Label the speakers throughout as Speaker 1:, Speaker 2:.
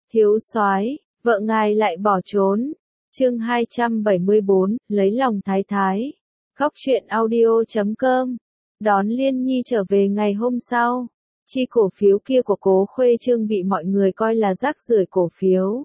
Speaker 1: Thiếu soái, vợ ngài lại bỏ trốn. Chương 274, lấy lòng thái thái. Góc truyện audio.com. Đón Liên Nhi trở về ngày hôm sau. Chi cổ phiếu kia của Cố Khuê Trương bị mọi người coi là rác rưởi cổ phiếu.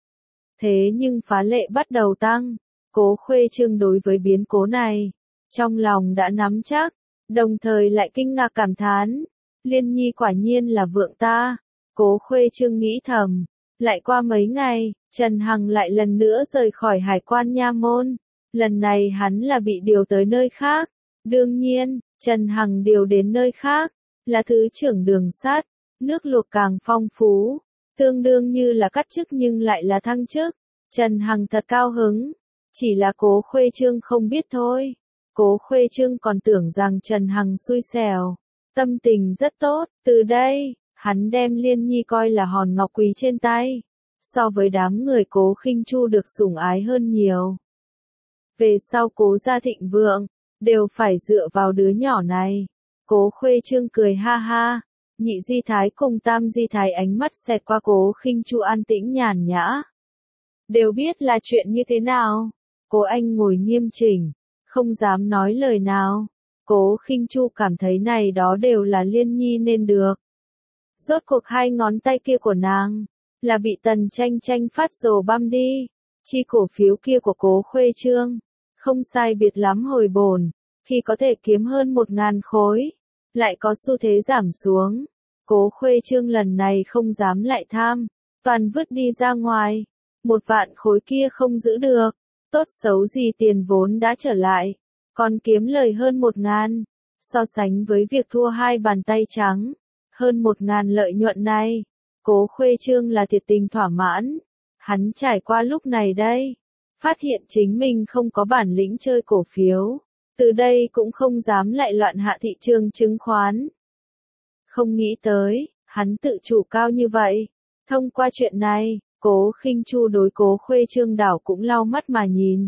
Speaker 1: Thế nhưng phá lệ bắt đầu tăng. Cố Khuê Trương đối với biến cố này, trong lòng đã nắm chắc, đồng thời lại kinh ngạc cảm thán. Liên Nhi quả nhiên là vượng ta. Cố Khuê Trương nghĩ thầm. Lại qua mấy ngày, Trần Hằng lại lần nữa rời khỏi hải quan nha môn. Lần này hắn là bị điều tới nơi khác. Đương nhiên, Trần Hằng điều đến nơi khác, là thứ trưởng đường sắt, nước luộc càng phong phú, tương đương như là cắt chức nhưng lại là thăng chức. Trần Hằng thật cao hứng, chỉ là Cố Khuê Trương không biết thôi. Cố Khuê Trương còn tưởng rằng Trần Hằng xui xẻo, tâm tình rất tốt, từ đây, hắn đem Liên Nhi coi là hòn ngọc quý trên tay, so với đám người Cố Khinh Chu được sủng ái hơn nhiều. Về sau Cố gia thịnh vượng, đều phải dựa vào đứa nhỏ này. Cố Khuê Trương cười ha ha, Nhị Di Thái cùng Tam Di Thái ánh mắt xẹt qua Cố Khinh Chu an tĩnh nhàn nhã. Đều biết là chuyện như thế nào. Cố Anh ngồi nghiêm chỉnh, không dám nói lời nào. Cố Khinh Chu cảm thấy này đó đều là Liên Nhi nên được. Rốt cuộc hai ngón tay kia của nàng, là bị Tần Tranh Tranh phát rồ băm đi. Chi cổ phiếu kia của Cố Khuê Trương, không sai biệt lắm hồi bổn, khi có thể kiếm hơn 1.000 khối, lại có xu thế giảm xuống. Cố Khuê Trương lần này không dám lại tham, toàn vứt đi ra ngoài. 1.000 khối kia không giữ được, tốt xấu gì tiền vốn đã trở lại, còn kiếm lời hơn 1.000, so sánh với việc thua hai bàn tay trắng, hơn 1.000 lợi nhuận này, Cố Khuê Trương là thiệt tình thỏa mãn. Hắn trải qua lúc này đây, phát hiện chính mình không có bản lĩnh chơi cổ phiếu, từ đây cũng không dám lại loạn hạ thị trường chứng khoán. Không nghĩ tới, hắn tự chủ cao như vậy. Thông qua chuyện này, Cố Khinh Chu đối Cố Khuê Trương đảo cũng lau mắt mà nhìn.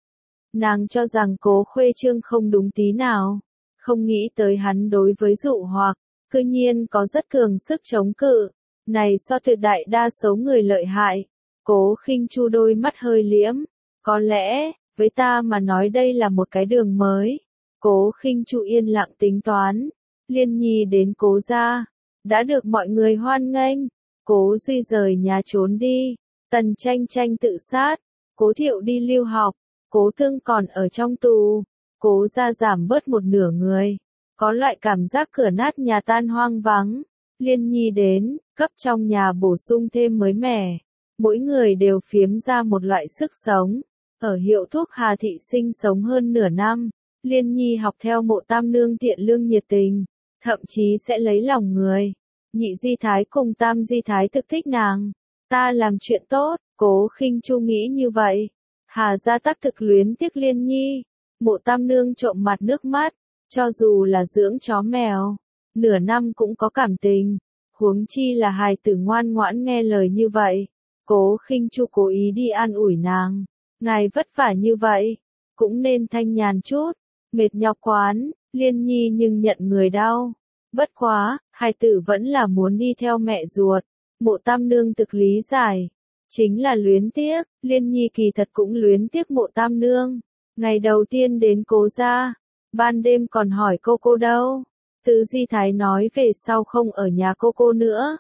Speaker 1: Nàng cho rằng Cố Khuê Trương không đúng tí nào, không nghĩ tới hắn đối với dụ hoặc, cư nhiên có rất cường sức chống cự, này so tuyệt đại đa số người lợi hại. Cố Khinh Chu đôi mắt hơi liễm, có lẽ, với ta mà nói đây là một cái đường mới. Cố Khinh Chu yên lặng tính toán, Liên Nhi đến Cố gia, đã được mọi người hoan nghênh. Cố Duy rời nhà trốn đi, Tần Tranh Tranh tự sát, Cố Thiệu đi lưu học, Cố Thương còn ở trong tù, Cố gia giảm bớt một nửa người, có loại cảm giác cửa nát nhà tan hoang vắng. Liên Nhi đến, cấp trong nhà bổ sung thêm mới mẻ, mỗi người đều phiếm ra một loại sức sống. Ở hiệu thuốc Hà Thị sinh sống hơn nửa năm, Liên Nhi học theo Mộ Tam Nương thiện lương nhiệt tình, thậm chí sẽ lấy lòng người. Nhị Di Thái cùng Tam Di Thái thực thích nàng. Ta làm chuyện tốt, Cố Khinh Chu nghĩ như vậy. Hà gia tác thực luyến tiếc Liên Nhi. Mộ Tam Nương trộm mặt nước mắt, cho dù là dưỡng chó mèo, nửa năm cũng có cảm tình, huống chi là hài tử ngoan ngoãn nghe lời như vậy. Cố Khinh Chu cố ý đi an ủi nàng. Ngài vất vả như vậy, cũng nên thanh nhàn chút, mệt nhọc quán, Liên Nhi nhưng nhận người đau. Bất quá, hài tử vẫn là muốn đi theo mẹ ruột. Mộ Tam Nương thực lý giải, chính là luyến tiếc. Liên Nhi kỳ thật cũng luyến tiếc Mộ Tam Nương. Ngày đầu tiên đến Cố gia, ban đêm còn hỏi cô đâu. Tứ Di Thái nói về sau không ở nhà cô nữa.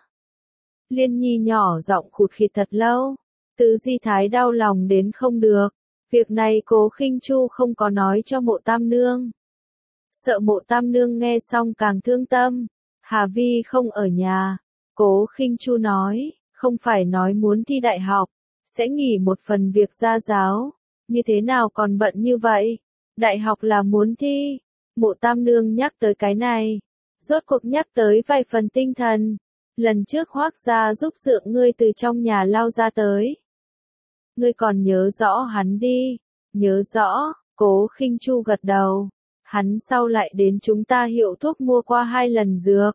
Speaker 1: Liên Nhi nhỏ giọng khụt khịt thật lâu. Tứ Di Thái đau lòng đến không được. Việc này Cố Khinh Chu không có nói cho Mộ Tam Nương. Sợ Mộ Tam Nương nghe xong càng thương tâm. Hà Vi không ở nhà. Cố Khinh Chu nói, không phải nói muốn thi đại học, sẽ nghỉ một phần việc gia giáo. Như thế nào còn bận như vậy? Đại học là muốn thi. Mộ Tam Nương nhắc tới cái này. Rốt cuộc nhắc tới vài phần tinh thần. Lần trước Hoác gia giúp dượng ngươi từ trong nhà lao ra tới. Ngươi còn nhớ rõ hắn đi. Nhớ rõ, Cố Khinh Chu gật đầu. Hắn sau lại đến chúng ta hiệu thuốc mua qua 2 lần dược.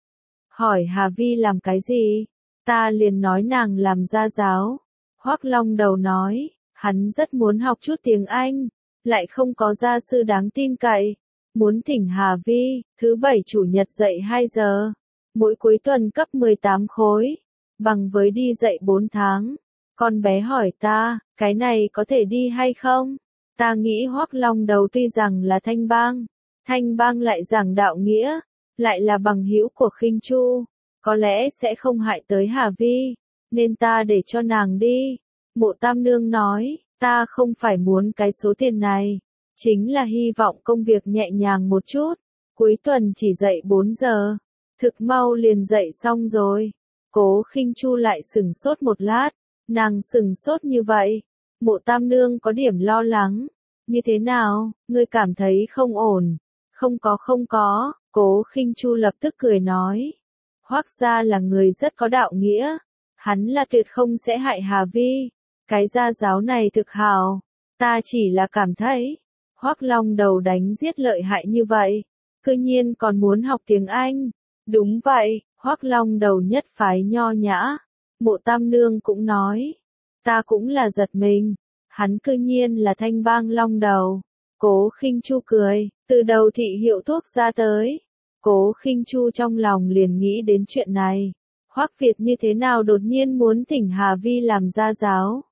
Speaker 1: Hỏi Hà Vi làm cái gì? Ta liền nói nàng làm gia giáo. Hoác Long đầu nói, hắn rất muốn học chút tiếng Anh, lại không có gia sư đáng tin cậy. Muốn thỉnh Hà Vi, thứ 7 chủ nhật dạy 2 giờ. Mỗi cuối tuần cấp 18 khối. bằng với đi dạy 4 tháng. Con bé hỏi ta, cái này có thể đi hay không? Ta nghĩ Hoắc Long Đầu tuy rằng là Thanh Bang lại giảng đạo nghĩa, lại là bằng hữu của Khinh Chu, có lẽ sẽ không hại tới Hà Vi, nên ta để cho nàng đi. Mộ Tam Nương nói, ta không phải muốn cái số tiền này, chính là hy vọng công việc nhẹ nhàng một chút, cuối tuần chỉ dạy 4 giờ, thực mau liền dạy xong rồi. Cố Khinh Chu lại sửng sốt một lát, nàng sửng sốt như vậy, Mộ Tam Nương có điểm lo lắng, như thế nào, ngươi cảm thấy không ổn? Không có, Cố Khinh Chu lập tức cười nói, Hoắc gia là người rất có đạo nghĩa, hắn là tuyệt không sẽ hại Hà Vi, cái gia giáo này thực hào, ta chỉ là cảm thấy, Hoắc Long Đầu đánh giết lợi hại như vậy, cư nhiên còn muốn học tiếng Anh. Đúng vậy, Hoắc Long Đầu nhất phái nho nhã. Mộ Tam Nương cũng nói, ta cũng là giật mình, hắn cư nhiên là Thanh Bang Long Đầu. Cố Khinh Chu cười, từ đầu thị hiệu thuốc ra tới. Cố Khinh Chu trong lòng liền nghĩ đến chuyện này. Hoắc Việt như thế nào đột nhiên muốn thỉnh Hà Vi làm gia giáo.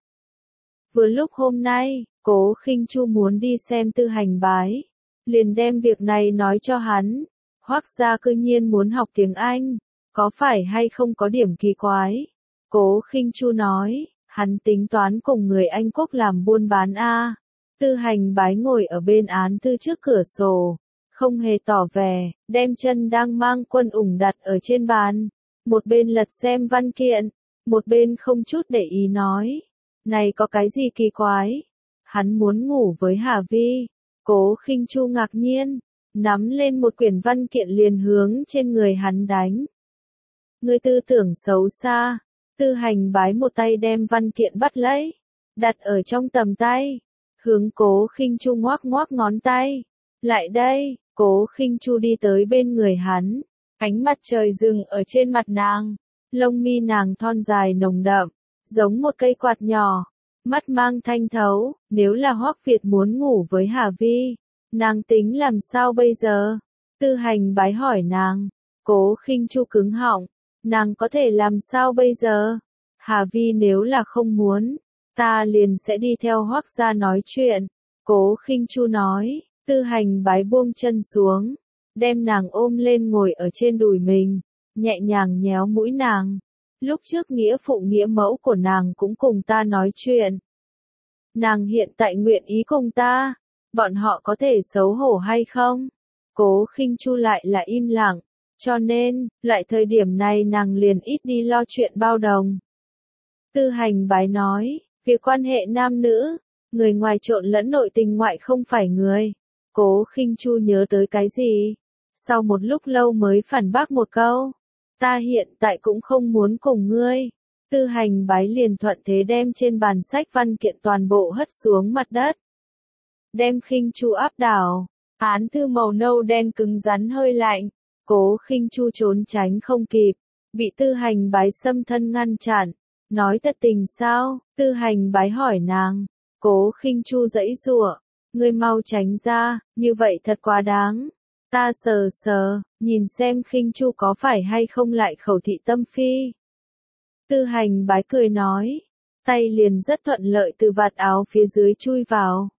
Speaker 1: Vừa lúc hôm nay, Cố Khinh Chu muốn đi xem Tư Hành Bái, liền đem việc này nói cho hắn. Hoắc gia cư nhiên muốn học tiếng Anh, có phải hay không có điểm kỳ quái? Cố Khinh Chu nói, hắn tính toán cùng người Anh Quốc làm buôn bán a. Tư Hành Bái ngồi ở bên án thư trước cửa sổ, không hề tỏ vẻ, đem chân đang mang quân ủng đặt ở trên bàn, một bên lật xem văn kiện, một bên không chút để ý nói, này có cái gì kỳ quái? Hắn muốn ngủ với Hà Vi. Cố Khinh Chu ngạc nhiên, nắm lên một quyển văn kiện liền hướng trên người hắn đánh. Ngươi tư tưởng xấu xa. Tư Hành Bái một tay đem văn kiện bắt lấy, đặt ở trong tầm tay, hướng Cố Khinh Chu ngoắc ngoắc ngón tay. Lại đây, Cố Khinh Chu đi tới bên người hắn, ánh mặt trời dừng ở trên mặt nàng, lông mi nàng thon dài nồng đậm, giống một cây quạt nhỏ, mắt mang thanh thấu, nếu là Hoắc Việt muốn ngủ với Hà Vi, nàng tính làm sao bây giờ? Tư Hành Bái hỏi nàng. Cố Khinh Chu cứng họng, nàng có thể làm sao bây giờ? Hà Vi nếu là không muốn, ta liền sẽ đi theo Hoắc gia nói chuyện. Cố Khinh Chu nói. Tư Hành Bái buông chân xuống, đem nàng ôm lên ngồi ở trên đùi mình, nhẹ nhàng nhéo mũi nàng. Lúc trước nghĩa phụ nghĩa mẫu của nàng cũng cùng ta nói chuyện. Nàng hiện tại nguyện ý cùng ta, bọn họ có thể xấu hổ hay không? Cố Khinh Chu lại là im lặng, cho nên, lại thời điểm này nàng liền ít đi lo chuyện bao đồng. Tư Hành Bái nói, việc quan hệ nam nữ, người ngoài trộn lẫn nội tình ngoại không phải người. Cố Khinh Chu nhớ tới cái gì? Sau một lúc lâu mới phản bác một câu. Ta hiện tại cũng không muốn cùng ngươi. Tư Hành Bái liền thuận thế đem trên bàn sách văn kiện toàn bộ hất xuống mặt đất. Đem Khinh Chu áp đảo. Án thư màu nâu đen cứng rắn hơi lạnh. Cố Khinh Chu trốn tránh không kịp. Bị Tư Hành Bái xâm thân ngăn chặn. Nói thật tình sao? Tư Hành Bái hỏi nàng. Cố Khinh Chu giãy giụa. Ngươi mau tránh ra, như vậy thật quá đáng. Ta sờ sờ, nhìn xem Khinh Chu có phải hay không lại khẩu thị tâm phi. Tư Hành Bái cười nói, tay liền rất thuận lợi từ vạt áo phía dưới chui vào.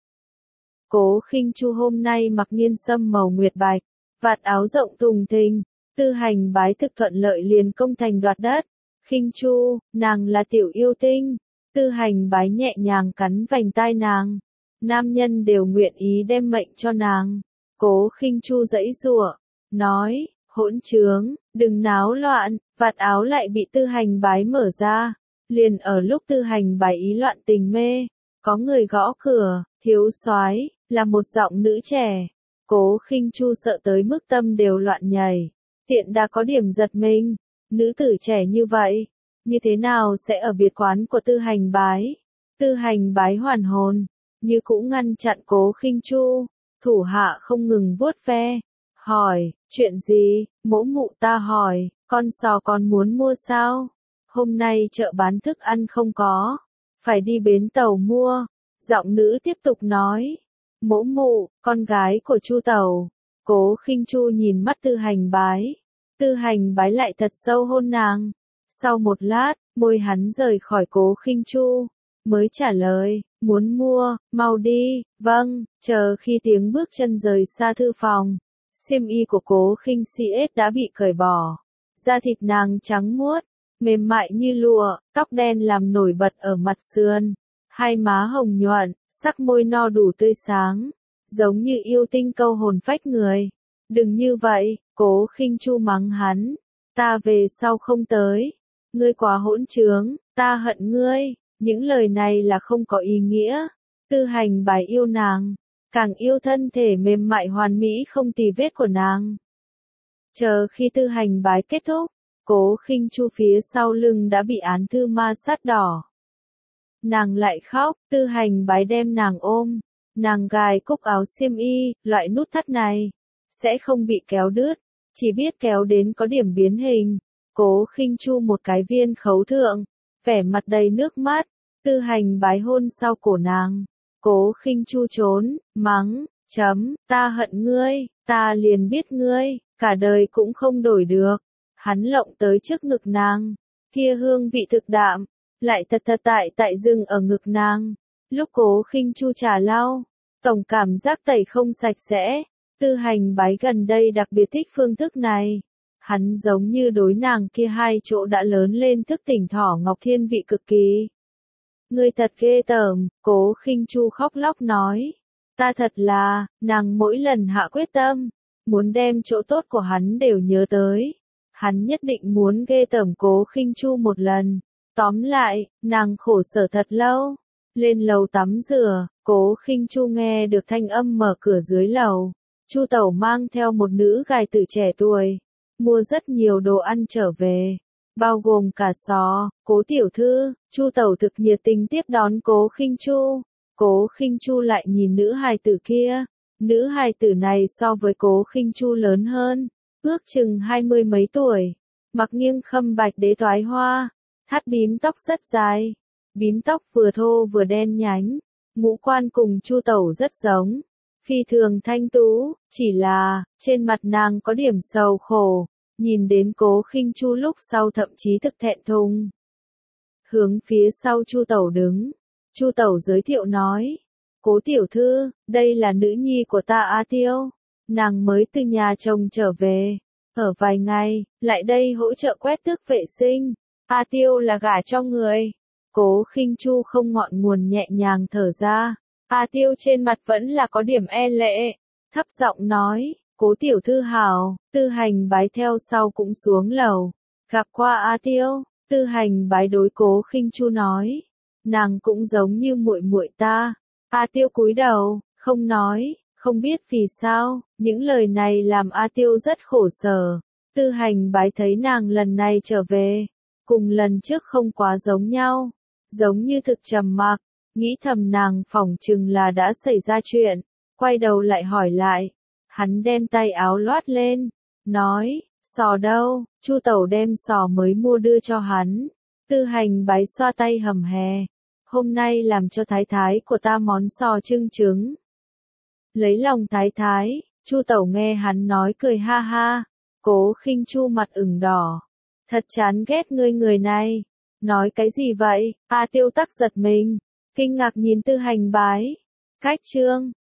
Speaker 1: Cố Khinh Chu hôm nay mặc nghiên sâm màu nguyệt bạch, vạt áo rộng thùng thình, Tư Hành Bái thực thuận lợi liền công thành đoạt đất. Khinh Chu, nàng là tiểu yêu tinh. Tư Hành Bái nhẹ nhàng cắn vành tai nàng. Nam nhân đều nguyện ý đem mệnh cho nàng. Cố Khinh Chu giãy giụa, nói, hỗn trướng, đừng náo loạn. Vạt áo lại bị Tư Hành Bái mở ra. Liền ở lúc Tư Hành Bái ý loạn tình mê, có người gõ cửa. Thiếu soái, là một giọng nữ trẻ. Cố Khinh Chu sợ tới mức tâm đều loạn nhảy. Tiện đã có điểm giật mình. Nữ tử trẻ như vậy, như thế nào sẽ ở biệt quán của Tư Hành Bái? Tư Hành Bái hoàn hồn, như cũng ngăn chặn Cố Khinh Chu, thủ hạ không ngừng vuốt ve, hỏi, chuyện gì? Mỗ mụ ta hỏi, con sò con muốn mua sao? Hôm nay chợ bán thức ăn không có, phải đi bến tàu mua. Giọng nữ tiếp tục nói, mỗ mụ, con gái của Chu Tàu. Cố Khinh Chu nhìn mắt Tư Hành Bái. Tư Hành Bái lại thật sâu hôn nàng. Sau một lát, môi hắn rời khỏi Cố Khinh Chu, mới trả lời, muốn mua, mau đi, vâng, chờ khi tiếng bước chân rời xa thư phòng. Xiêm y của Cố Khinh CS đã bị cởi bỏ, da thịt nàng trắng muốt, mềm mại như lụa, tóc đen làm nổi bật ở mặt sườn, hai má hồng nhuận, sắc môi no đủ tươi sáng, giống như yêu tinh câu hồn phách người. Đừng như vậy, Cố Khinh Chu mắng hắn, ta về sau không tới, ngươi quá hỗn trướng, ta hận ngươi. Những lời này là không có ý nghĩa. Tư Hành Bái yêu nàng, càng yêu thân thể mềm mại hoàn mỹ không tì vết của nàng. Chờ khi Tư Hành Bái kết thúc, Cố Khinh Chu phía sau lưng đã bị án thư ma sát đỏ. Nàng lại khóc, Tư Hành Bái đem nàng ôm, nàng gài cúc áo xiêm y, loại nút thắt này sẽ không bị kéo đứt, chỉ biết kéo đến có điểm biến hình. Cố Khinh Chu một cái viên khấu thượng, vẻ mặt đầy nước mắt, Tư Hành Bái hôn sau cổ nàng. Cố Khinh Chu trốn, mắng, ta hận ngươi, ta liền biết ngươi, cả đời cũng không đổi được. Hắn lộng tới trước ngực nàng, kia hương vị thực đạm, lại thật tại dừng ở ngực nàng. Lúc Cố Khinh Chu trà lau, tổng cảm giác tẩy không sạch sẽ. Tư Hành Bái gần đây đặc biệt thích phương thức này. Hắn giống như đối nàng kia hai chỗ đã lớn lên thức tỉnh thỏ ngọc thiên vị cực kỳ. Ngươi thật ghê tởm, Cố Khinh Chu khóc lóc nói. Ta thật là, nàng mỗi lần hạ quyết tâm, muốn đem chỗ tốt của hắn đều nhớ tới. Hắn nhất định muốn ghê tởm Cố Khinh Chu một lần. Tóm lại, nàng khổ sở thật lâu. Lên lầu tắm rửa, Cố Khinh Chu nghe được thanh âm mở cửa dưới lầu. Chu tẩu mang theo một nữ gài tử trẻ tuổi, mua rất nhiều đồ ăn trở về, bao gồm cả sò. Cố tiểu thư, Chu tẩu thực nhiệt tình tiếp đón Cố Khinh Chu. Cố Khinh Chu lại nhìn nữ hài tử kia, nữ hài tử này so với Cố Khinh Chu lớn hơn, ước chừng 20 mấy tuổi, mặc nghiêng khâm bạch đế toái hoa, thắt bím tóc rất dài, bím tóc vừa thô vừa đen nhánh, ngũ quan cùng Chu tẩu rất giống, phi thường thanh tú, chỉ là trên mặt nàng có điểm sầu khổ. Nhìn đến Cố Khinh Chu lúc sau thậm chí thực thẹn thùng. Hướng phía sau Chu tẩu đứng, Chu tẩu giới thiệu nói, Cố tiểu thư, đây là nữ nhi của ta A Tiêu, nàng mới từ nhà chồng trở về, ở vài ngày, lại đây hỗ trợ quét tước vệ sinh. A Tiêu là gả cho người. Cố Khinh Chu không ngọn nguồn nhẹ nhàng thở ra, A Tiêu trên mặt vẫn là có điểm e lệ, thấp giọng nói, Cố tiểu thư hảo. Tư Hành Bái theo sau cũng xuống lầu, gặp qua A Tiêu. Tư Hành Bái đối Cố Khinh Chu nói, nàng cũng giống như muội muội ta. A Tiêu cúi đầu, không nói, không biết vì sao, những lời này làm A Tiêu rất khổ sở. Tư Hành Bái thấy nàng lần này trở về, cùng lần trước không quá giống nhau, giống như thực trầm mặc, nghĩ thầm nàng phỏng chừng là đã xảy ra chuyện, quay đầu lại hỏi lại. Hắn đem tay áo loát lên, nói, sò đâu? Chu tẩu đem sò mới mua đưa cho hắn. Tư Hành Bái xoa tay hầm hè, hôm nay làm cho thái thái của ta món sò trưng trứng. Lấy lòng thái thái, Chu tẩu nghe hắn nói cười ha ha. Cố Khinh Chu mặt ửng đỏ, thật chán ghét ngươi người này. Nói cái gì vậy? A Tiêu tắc giật mình, kinh ngạc nhìn Tư Hành Bái. Cách chương